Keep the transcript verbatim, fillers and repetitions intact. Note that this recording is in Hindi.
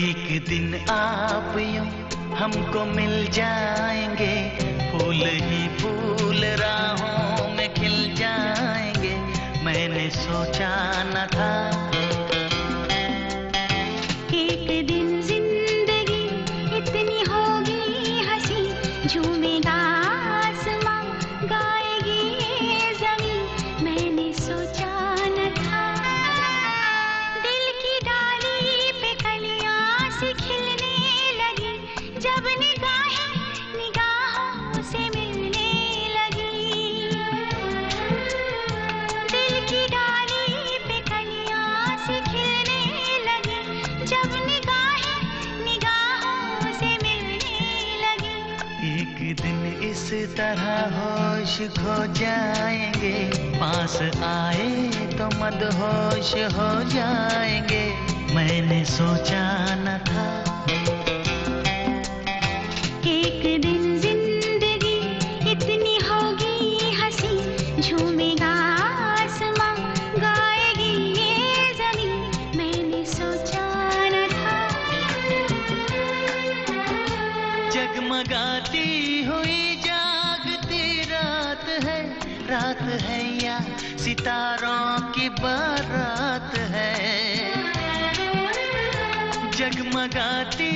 एक दिन आप यूं हमको मिल जाएंगे, फूल ही फूल राहों में खिल जाएंगे। मैंने सोचा न था एक दिन जिंदगी इतनी होगी हंसी, झूमेगा आसमां गाएगी ये ज़मीं। मैंने सोचा न था दिल की डाली पे कलियां सी खिलने लगी, जब निगाहें निगाहों से मिलने लगी। दिल की डाली पे कलियां सी खिलने लगी, जब निगाहें निगाहों से मिलने लगी। एक दिन इस तरह होश खो जाएंगे, पास आए तो मदहोश हो जाएंगे। मैंने सोचा न था एक दिन जिंदगी इतनी होगी हंसी, झूमेगा आसमां गाएगी ये ज़मीं। मैंने सोचा न था जगमगाती हुई जागती रात है, रात है या सितारों की बारात है। जगमगाती